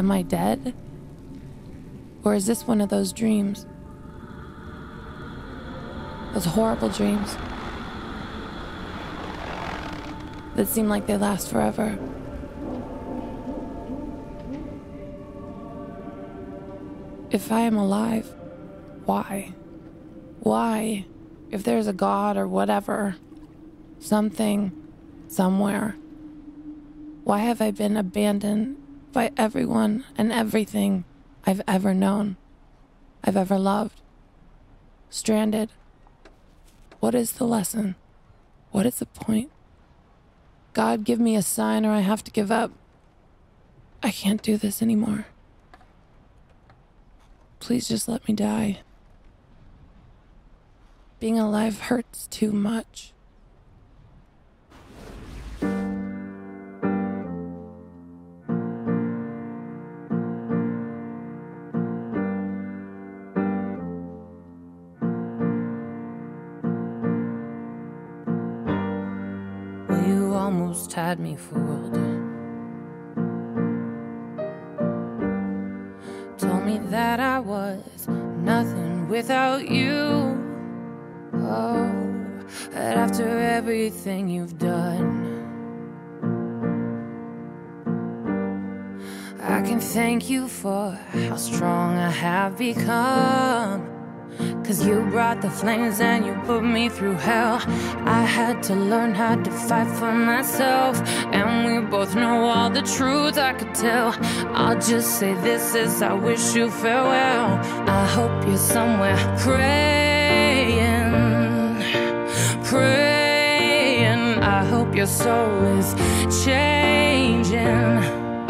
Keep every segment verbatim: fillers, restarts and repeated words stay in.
Am I dead? Or is this one of those dreams? Those horrible dreams that seem like they last forever. If I am alive, why? Why? If there's a God or whatever, something, somewhere, why have I been abandoned by everyone and everything I've ever known, I've ever loved? Stranded. What is the lesson? What is the point? God, give me a sign or I have to give up. I can't do this anymore. Please just let me die. Being alive hurts too much. Well, you almost had me fooled. Told me that I was nothing without you. Oh, but after everything you've done, I can thank you for how strong I have become. 'Cause you brought the flames and you put me through hell. I had to learn how to fight for myself, and we both know all the truth I could tell. I'll just say this as I wish you farewell. I hope you're somewhere praying, praying. I hope your soul is changing,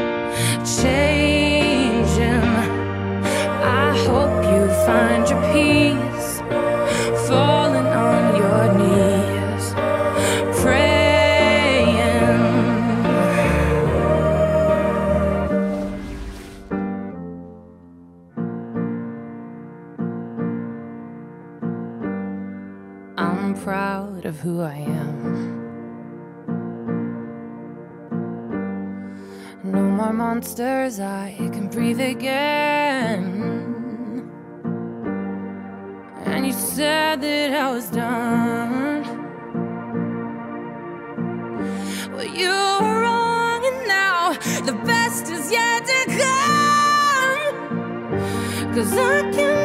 changing. I hope you find your peace, falling on your knees, praying. I'm proud of who I am. No more monsters, I can breathe again. And you said that I was done. Well, you were wrong, and now the best is yet to come. 'Cause I can